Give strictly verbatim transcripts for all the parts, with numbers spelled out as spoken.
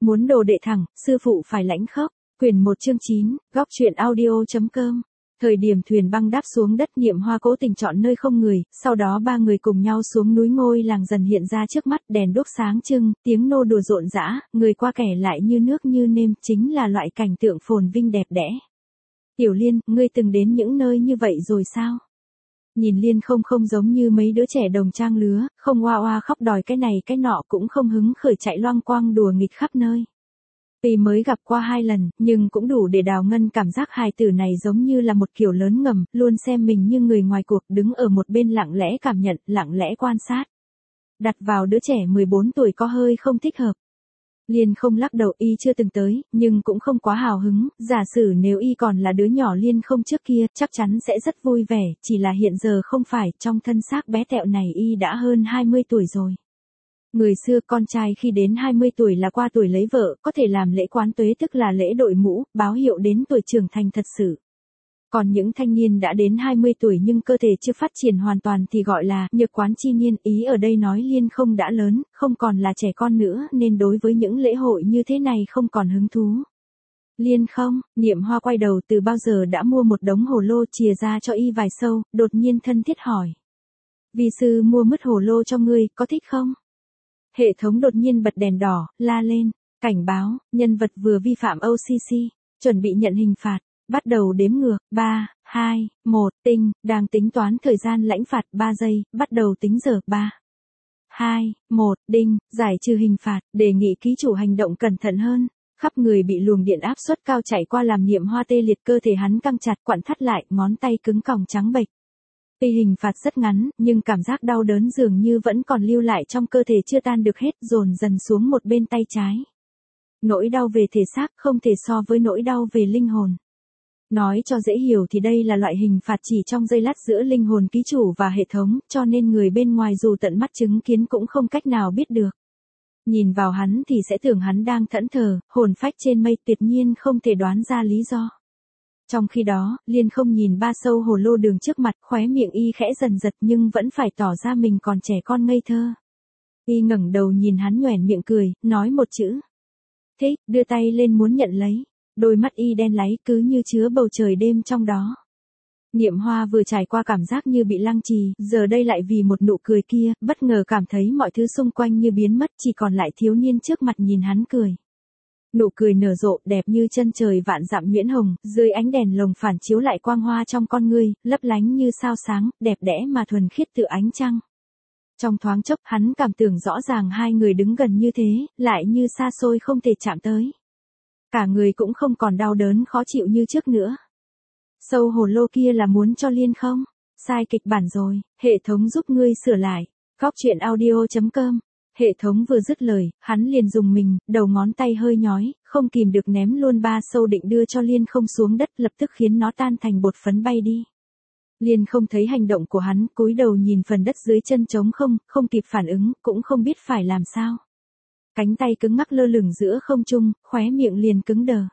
Muốn đồ đệ thẳng, sư phụ phải lãnh khốc. Quyển một chương chín, góc truyện audio.com. Thời điểm thuyền băng đáp xuống đất, Niệm Hoa cố tình chọn nơi không người, sau đó ba người cùng nhau xuống núi. Ngôi làng dần hiện ra trước mắt, đèn đuốc sáng trưng, tiếng nô đùa rộn rã, người qua kẻ lại như nước như nêm, chính là loại cảnh tượng phồn vinh đẹp đẽ. Tiểu Liên, ngươi từng đến những nơi như vậy rồi sao? Nhìn Liên không không giống như mấy đứa trẻ đồng trang lứa, không oa oa khóc đòi cái này cái nọ, cũng không hứng khởi chạy loang quang đùa nghịch khắp nơi. Tuy mới gặp qua hai lần, nhưng cũng đủ để Đào Ngân cảm giác hài tử này giống như là một kiểu lớn ngầm, luôn xem mình như người ngoài cuộc, đứng ở một bên lặng lẽ cảm nhận, lặng lẽ quan sát. Đặt vào đứa trẻ mười bốn tuổi có hơi không thích hợp. Liên không lắc đầu, y chưa từng tới, nhưng cũng không quá hào hứng, giả sử nếu y còn là đứa nhỏ Liên không trước kia, chắc chắn sẽ rất vui vẻ, chỉ là hiện giờ không phải, trong thân xác bé tẹo này y đã hơn hai mươi tuổi rồi. Người xưa con trai khi đến hai mươi tuổi là qua tuổi lấy vợ, có thể làm lễ quán tuế, tức là lễ đội mũ, báo hiệu đến tuổi trưởng thành thật sự. Còn những thanh niên đã đến hai mươi tuổi nhưng cơ thể chưa phát triển hoàn toàn thì gọi là nhược quán chi niên, ý ở đây nói Liên không đã lớn, không còn là trẻ con nữa nên đối với những lễ hội như thế này không còn hứng thú. Liên không, Niệm Hoa quay đầu, từ bao giờ đã mua một đống hồ lô, chìa ra cho y vài sâu, đột nhiên thân thiết hỏi. Vi sư mua mứt hồ lô cho ngươi, có thích không? Hệ thống đột nhiên bật đèn đỏ, la lên, cảnh báo, nhân vật vừa vi phạm o xê xê, chuẩn bị nhận hình phạt, bắt đầu đếm ngược, ba, hai, một, tinh, đang tính toán thời gian lãnh phạt ba giây, bắt đầu tính giờ, ba, hai, một, đinh, giải trừ hình phạt, đề nghị ký chủ hành động cẩn thận hơn. Khắp người bị luồng điện áp suất cao chạy qua làm Niệm Hoa tê liệt, cơ thể hắn căng chặt, quặn thắt lại, ngón tay cứng còng trắng bệch. Tuy hình phạt rất ngắn, nhưng cảm giác đau đớn dường như vẫn còn lưu lại trong cơ thể chưa tan được hết, dồn dần xuống một bên tay trái. Nỗi đau về thể xác không thể so với nỗi đau về linh hồn. Nói cho dễ hiểu thì đây là loại hình phạt chỉ trong giây lát giữa linh hồn ký chủ và hệ thống, cho nên người bên ngoài dù tận mắt chứng kiến cũng không cách nào biết được. Nhìn vào hắn thì sẽ tưởng hắn đang thẫn thờ, hồn phách trên mây, tuyệt nhiên không thể đoán ra lý do. Trong khi đó, Liên không nhìn ba sâu hồ lô đường trước mặt, khóe miệng y khẽ dần giật nhưng vẫn phải tỏ ra mình còn trẻ con ngây thơ. Y ngẩng đầu nhìn hắn nhoẻn miệng cười, nói một chữ. Thích, đưa tay lên muốn nhận lấy. Đôi mắt y đen láy cứ như chứa bầu trời đêm trong đó. Niệm Hoa vừa trải qua cảm giác như bị lăng trì, giờ đây lại vì một nụ cười kia, bất ngờ cảm thấy mọi thứ xung quanh như biến mất, chỉ còn lại thiếu niên trước mặt nhìn hắn cười. Nụ cười nở rộ, đẹp như chân trời vạn dặm nhuyễn hồng, dưới ánh đèn lồng phản chiếu lại quang hoa trong con ngươi, lấp lánh như sao sáng, đẹp đẽ mà thuần khiết tự ánh trăng. Trong thoáng chốc, hắn cảm tưởng rõ ràng hai người đứng gần như thế, lại như xa xôi không thể chạm tới. Cả người cũng không còn đau đớn khó chịu như trước nữa. Sâu hồ lô kia là muốn cho Liên không? Sai kịch bản rồi, hệ thống giúp ngươi sửa lại. Góc truyện audio.com. Hệ thống vừa dứt lời, hắn liền dùng mình, đầu ngón tay hơi nhói, không kìm được ném luôn ba sâu định đưa cho Liên không xuống đất, lập tức khiến nó tan thành bột phấn bay đi. Liên không thấy hành động của hắn, cúi đầu nhìn phần đất dưới chân trống không, không kịp phản ứng, cũng không biết phải làm sao. Cánh tay cứng ngắc lơ lửng giữa không trung, khóe miệng liền cứng đờ.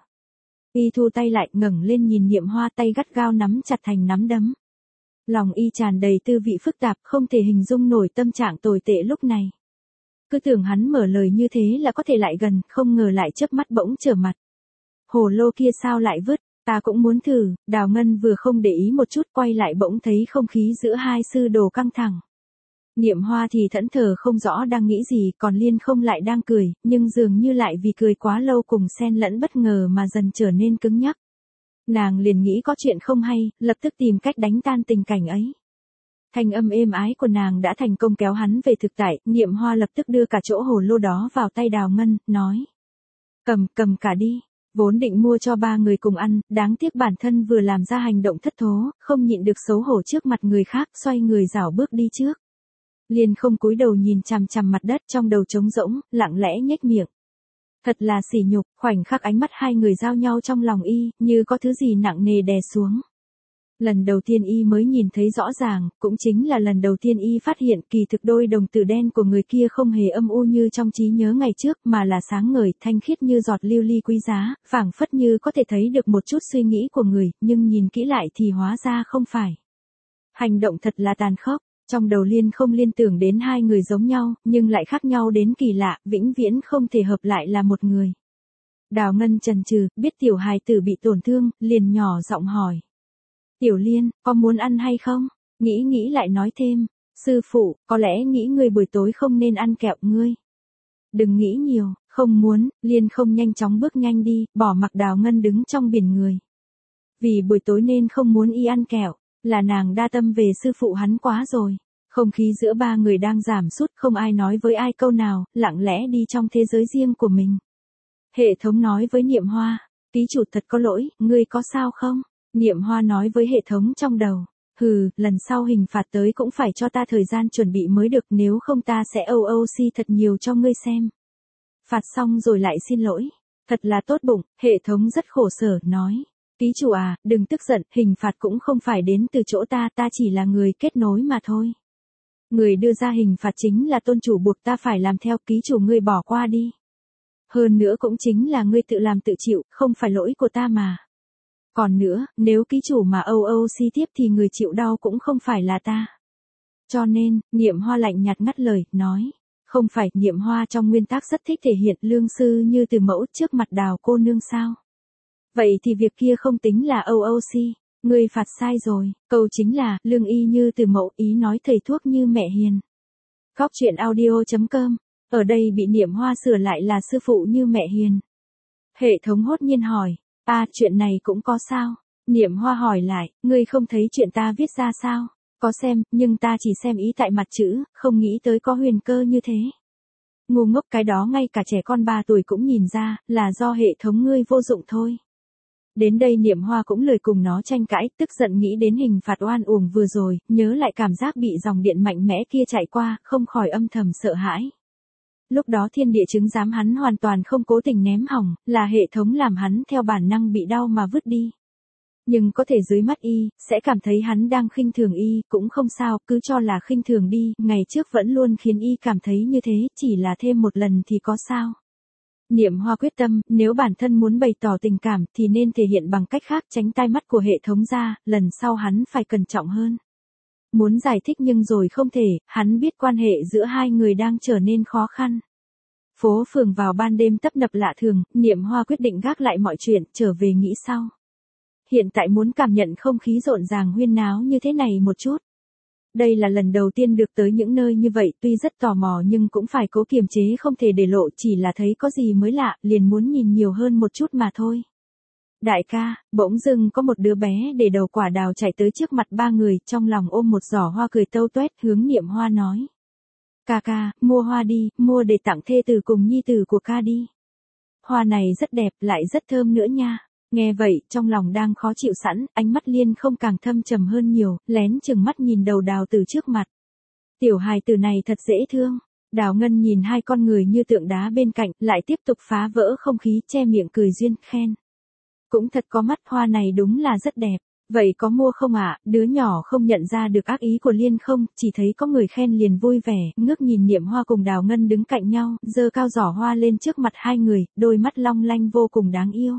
Y thu tay lại, ngẩng lên nhìn Niệm Hoa, tay gắt gao nắm chặt thành nắm đấm. Lòng y tràn đầy tư vị phức tạp, không thể hình dung nổi tâm trạng tồi tệ lúc này. Cứ tưởng hắn mở lời như thế là có thể lại gần, không ngờ lại chớp mắt bỗng trở mặt. Hồ lô kia sao lại vứt, ta cũng muốn thử. Đào Ngân vừa không để ý một chút, quay lại bỗng thấy không khí giữa hai sư đồ căng thẳng. Niệm Hoa thì thẫn thờ không rõ đang nghĩ gì, còn Liên không lại đang cười, nhưng dường như lại vì cười quá lâu cùng xen lẫn bất ngờ mà dần trở nên cứng nhắc. Nàng liền nghĩ có chuyện không hay, lập tức tìm cách đánh tan tình cảnh ấy. Thanh âm êm ái của nàng đã thành công kéo hắn về thực tại, Niệm Hoa lập tức đưa cả chỗ hồ lô đó vào tay Đào Ngân, nói. Cầm, cầm cả đi. Vốn định mua cho ba người cùng ăn, đáng tiếc bản thân vừa làm ra hành động thất thố, không nhịn được xấu hổ trước mặt người khác, xoay người rảo bước đi trước. Liên không cúi đầu nhìn chằm chằm mặt đất, trong đầu trống rỗng, lặng lẽ nhếch miệng. Thật là sỉ nhục, khoảnh khắc ánh mắt hai người giao nhau trong lòng y, như có thứ gì nặng nề đè xuống. Lần đầu tiên y mới nhìn thấy rõ ràng, cũng chính là lần đầu tiên y phát hiện kỳ thực đôi đồng tử đen của người kia không hề âm u như trong trí nhớ ngày trước, mà là sáng ngời, thanh khiết như giọt lưu ly quý giá, phảng phất như có thể thấy được một chút suy nghĩ của người, nhưng nhìn kỹ lại thì hóa ra không phải. Hành động thật là tàn khốc. Trong đầu Liên không liên tưởng đến hai người giống nhau, nhưng lại khác nhau đến kỳ lạ, vĩnh viễn không thể hợp lại là một người. Đào Ngân chần chừ, biết tiểu hài tử bị tổn thương, liền nhỏ giọng hỏi. Tiểu Liên, có muốn ăn hay không? Nghĩ nghĩ lại nói thêm, sư phụ, có lẽ nghĩ ngươi buổi tối không nên ăn kẹo ngươi. Đừng nghĩ nhiều, không muốn, Liên không nhanh chóng bước nhanh đi, bỏ mặc Đào Ngân đứng trong biển người. Vì buổi tối nên không muốn y ăn kẹo, là nàng đa tâm về sư phụ hắn quá rồi. Không khí giữa ba người đang giảm sút, không ai nói với ai câu nào, lặng lẽ đi trong thế giới riêng của mình. Hệ thống nói với Niệm Hoa, ký chủ thật có lỗi, ngươi có sao không? Niệm Hoa nói với hệ thống trong đầu, hừ, lần sau hình phạt tới cũng phải cho ta thời gian chuẩn bị mới được, nếu không ta sẽ âu âu si thật nhiều cho ngươi xem. Phạt xong rồi lại xin lỗi, thật là tốt bụng, hệ thống rất khổ sở, nói. Ký chủ à, đừng tức giận, hình phạt cũng không phải đến từ chỗ ta, ta chỉ là người kết nối mà thôi. Người đưa ra hình phạt chính là tôn chủ buộc ta phải làm theo, ký chủ ngươi bỏ qua đi. Hơn nữa cũng chính là ngươi tự làm tự chịu, không phải lỗi của ta mà. Còn nữa, nếu ký chủ mà âu âu si tiếp thì người chịu đau cũng không phải là ta. Cho nên, Niệm Hoa lạnh nhạt ngắt lời, nói. Không phải, Niệm Hoa trong nguyên tắc rất thích thể hiện lương sư như từ mẫu trước mặt Đào cô nương sao. Vậy thì việc kia không tính là âu âu si. Ngươi phạt sai rồi, câu chính là, lương y như từ mẫu, ý nói thầy thuốc như mẹ hiền. Góc truyện audio chấm com, ở đây bị Niệm Hoa sửa lại là sư phụ như mẹ hiền. Hệ thống hốt nhiên hỏi, à, chuyện này cũng có sao? Niệm Hoa hỏi lại, ngươi không thấy chuyện ta viết ra sao? Có xem, nhưng ta chỉ xem ý tại mặt chữ, không nghĩ tới có huyền cơ như thế. Ngu ngốc, cái đó ngay cả trẻ con ba tuổi cũng nhìn ra, là do hệ thống ngươi vô dụng thôi. Đến đây Niệm Hoa cũng lười cùng nó tranh cãi, tức giận nghĩ đến hình phạt oan uổng vừa rồi, nhớ lại cảm giác bị dòng điện mạnh mẽ kia chạy qua, không khỏi âm thầm sợ hãi. Lúc đó thiên địa chứng giám hắn hoàn toàn không cố tình ném hỏng, là hệ thống làm hắn theo bản năng bị đau mà vứt đi. Nhưng có thể dưới mắt y, sẽ cảm thấy hắn đang khinh thường y, cũng không sao, cứ cho là khinh thường đi, ngày trước vẫn luôn khiến y cảm thấy như thế, chỉ là thêm một lần thì có sao. Niệm Hoa quyết tâm, nếu bản thân muốn bày tỏ tình cảm thì nên thể hiện bằng cách khác, tránh tai mắt của hệ thống ra, lần sau hắn phải cẩn trọng hơn. Muốn giải thích nhưng rồi không thể, hắn biết quan hệ giữa hai người đang trở nên khó khăn. Phố phường vào ban đêm tấp nập lạ thường, Niệm Hoa quyết định gác lại mọi chuyện, trở về nghĩ sau. Hiện tại muốn cảm nhận không khí rộn ràng huyên náo như thế này một chút. Đây là lần đầu tiên được tới những nơi như vậy, tuy rất tò mò nhưng cũng phải cố kiềm chế không thể để lộ, chỉ là thấy có gì mới lạ, liền muốn nhìn nhiều hơn một chút mà thôi. Đại ca, bỗng dưng có một đứa bé để đầu quả đào chạy tới trước mặt ba người, trong lòng ôm một giỏ hoa cười tâu tuét, hướng Niệm Hoa nói. Ca ca, mua hoa đi, mua để tặng thê tử cùng nhi tử của ca đi. Hoa này rất đẹp, lại rất thơm nữa nha. Nghe vậy, trong lòng đang khó chịu sẵn, ánh mắt Liên không càng thâm trầm hơn nhiều, lén chừng mắt nhìn đầu đào từ trước mặt. Tiểu hài tử này thật dễ thương. Đào Ngân nhìn hai con người như tượng đá bên cạnh, lại tiếp tục phá vỡ không khí, che miệng cười duyên, khen. Cũng thật có mắt, hoa này đúng là rất đẹp. Vậy có mua không ạ? À? Đứa nhỏ không nhận ra được ác ý của Liên không, chỉ thấy có người khen liền vui vẻ, ngước nhìn Niệm Hoa cùng Đào Ngân đứng cạnh nhau, giơ cao giỏ hoa lên trước mặt hai người, đôi mắt long lanh vô cùng đáng yêu.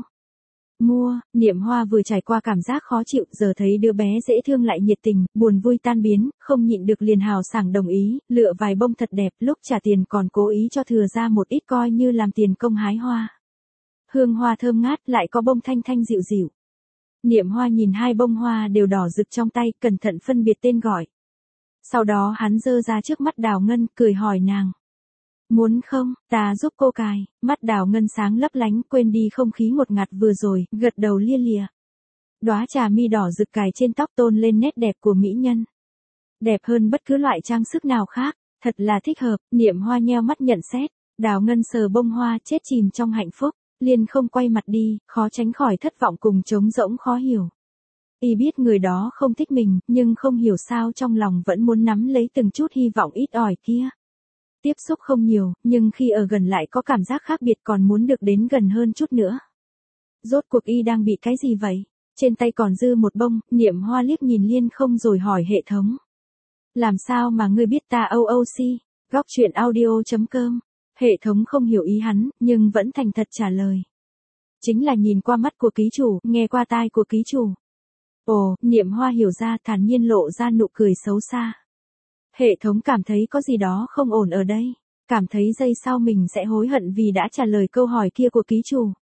Mua, Niệm Hoa vừa trải qua cảm giác khó chịu, giờ thấy đứa bé dễ thương lại nhiệt tình, buồn vui tan biến, không nhịn được liền hào sảng đồng ý, lựa vài bông thật đẹp, lúc trả tiền còn cố ý cho thừa ra một ít coi như làm tiền công hái hoa. Hương hoa thơm ngát, lại có bông thanh thanh dịu dịu. Niệm Hoa nhìn hai bông hoa đều đỏ rực trong tay, cẩn thận phân biệt tên gọi. Sau đó hắn giơ ra trước mắt Đào Ngân, cười hỏi nàng. Muốn không, ta giúp cô cài. Mắt Đào Ngân sáng lấp lánh, quên đi không khí ngột ngạt vừa rồi, gật đầu lia lịa. Đóa trà mi đỏ rực cài trên tóc tôn lên nét đẹp của mỹ nhân. Đẹp hơn bất cứ loại trang sức nào khác, thật là thích hợp. Niệm Hoa nheo mắt nhận xét. Đào Ngân sờ bông hoa, chết chìm trong hạnh phúc. Liên không quay mặt đi, khó tránh khỏi thất vọng cùng trống rỗng khó hiểu. Y biết người đó không thích mình, nhưng không hiểu sao trong lòng vẫn muốn nắm lấy từng chút hy vọng ít ỏi kia. Tiếp xúc không nhiều, nhưng khi ở gần lại có cảm giác khác biệt, còn muốn được đến gần hơn chút nữa. Rốt cuộc Y đang bị cái gì vậy? Trên tay còn dư một bông, Niệm Hoa liếc nhìn Liên không rồi hỏi hệ thống. Làm sao mà ngươi biết ta âu âu si? Góc truyện audio chấm com. Hệ thống không hiểu ý hắn, nhưng vẫn thành thật trả lời. Chính là nhìn qua mắt của ký chủ, nghe qua tai của ký chủ. Ồ, Niệm Hoa hiểu ra, thản nhiên lộ ra nụ cười xấu xa. Hệ thống cảm thấy có gì đó không ổn ở đây. Cảm thấy giây sau mình sẽ hối hận vì đã trả lời câu hỏi kia của ký chủ.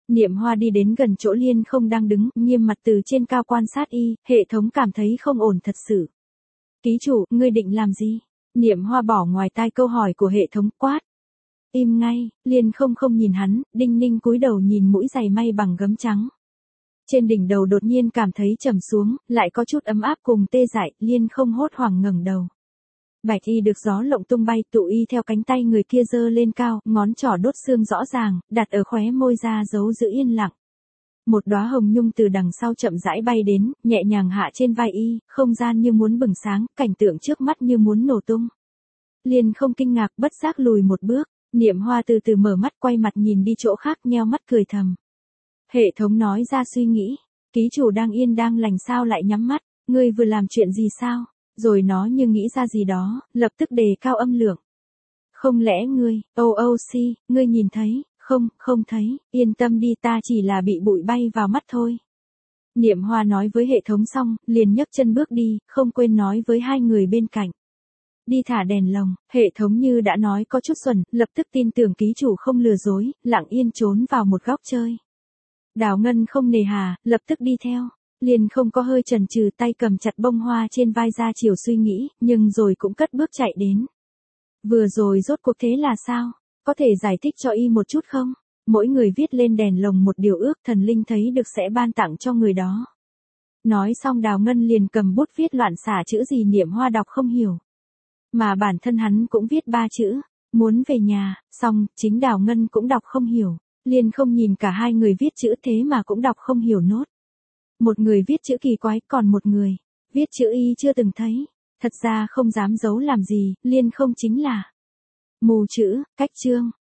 Niệm Hoa đi đến gần chỗ Liên Không đang đứng, nghiêm mặt từ trên cao quan sát y, hệ thống cảm thấy không ổn thật sự. Ký chủ, ngươi định làm gì? Niệm Hoa bỏ ngoài tai câu hỏi của hệ thống, quát. Im ngay, Liên Không không nhìn hắn, đinh ninh cúi đầu nhìn mũi giày may bằng gấm trắng. Trên đỉnh đầu đột nhiên cảm thấy trầm xuống, lại có chút ấm áp cùng tê dại, Liên Không hốt hoảng ngẩng đầu. Bạch y được gió lộng tung bay, tụ y theo cánh tay người kia giơ lên cao, ngón trỏ đốt xương rõ ràng, đặt ở khóe môi ra giấu giữ yên lặng. Một đóa hồng nhung từ đằng sau chậm rãi bay đến, nhẹ nhàng hạ trên vai y, không gian như muốn bừng sáng, cảnh tượng trước mắt như muốn nổ tung. Liên Không kinh ngạc, bất giác lùi một bước, Niệm Hoa từ từ mở mắt, quay mặt nhìn đi chỗ khác, nheo mắt cười thầm. Hệ thống nói ra suy nghĩ, ký chủ đang yên đang lành sao lại nhắm mắt, ngươi vừa làm chuyện gì sao? Rồi nó như nghĩ ra gì đó, lập tức đề cao âm lượng. Không lẽ ngươi, ô ô si, ngươi nhìn thấy, không, không thấy, yên tâm đi, ta chỉ là bị bụi bay vào mắt thôi. Niệm Hoa nói với hệ thống xong, liền nhấc chân bước đi, không quên nói với hai người bên cạnh. Đi thả đèn lồng, hệ thống như đã nói có chút xuẩn, lập tức tin tưởng ký chủ không lừa dối, lặng yên trốn vào một góc chơi. Đào Ngân không nề hà, lập tức đi theo. Liền Không có hơi chần chừ, tay cầm chặt bông hoa trên vai ra chiều suy nghĩ, nhưng rồi cũng cất bước chạy đến. Vừa rồi rốt cuộc thế là sao? Có thể giải thích cho y một chút không? Mỗi người viết lên đèn lồng một điều ước thần linh thấy được sẽ ban tặng cho người đó. Nói xong Đào Ngân liền cầm bút viết loạn xả chữ gì Niệm Hoa đọc không hiểu. Mà bản thân hắn cũng viết ba chữ, muốn về nhà, xong, chính Đào Ngân cũng đọc không hiểu. Liền Không nhìn cả hai người viết chữ thế mà cũng đọc không hiểu nốt. Một người viết chữ kỳ quái, còn một người viết chữ y chưa từng thấy. Thật ra không dám giấu làm gì, Liên Không chính là mù chữ, cách chương.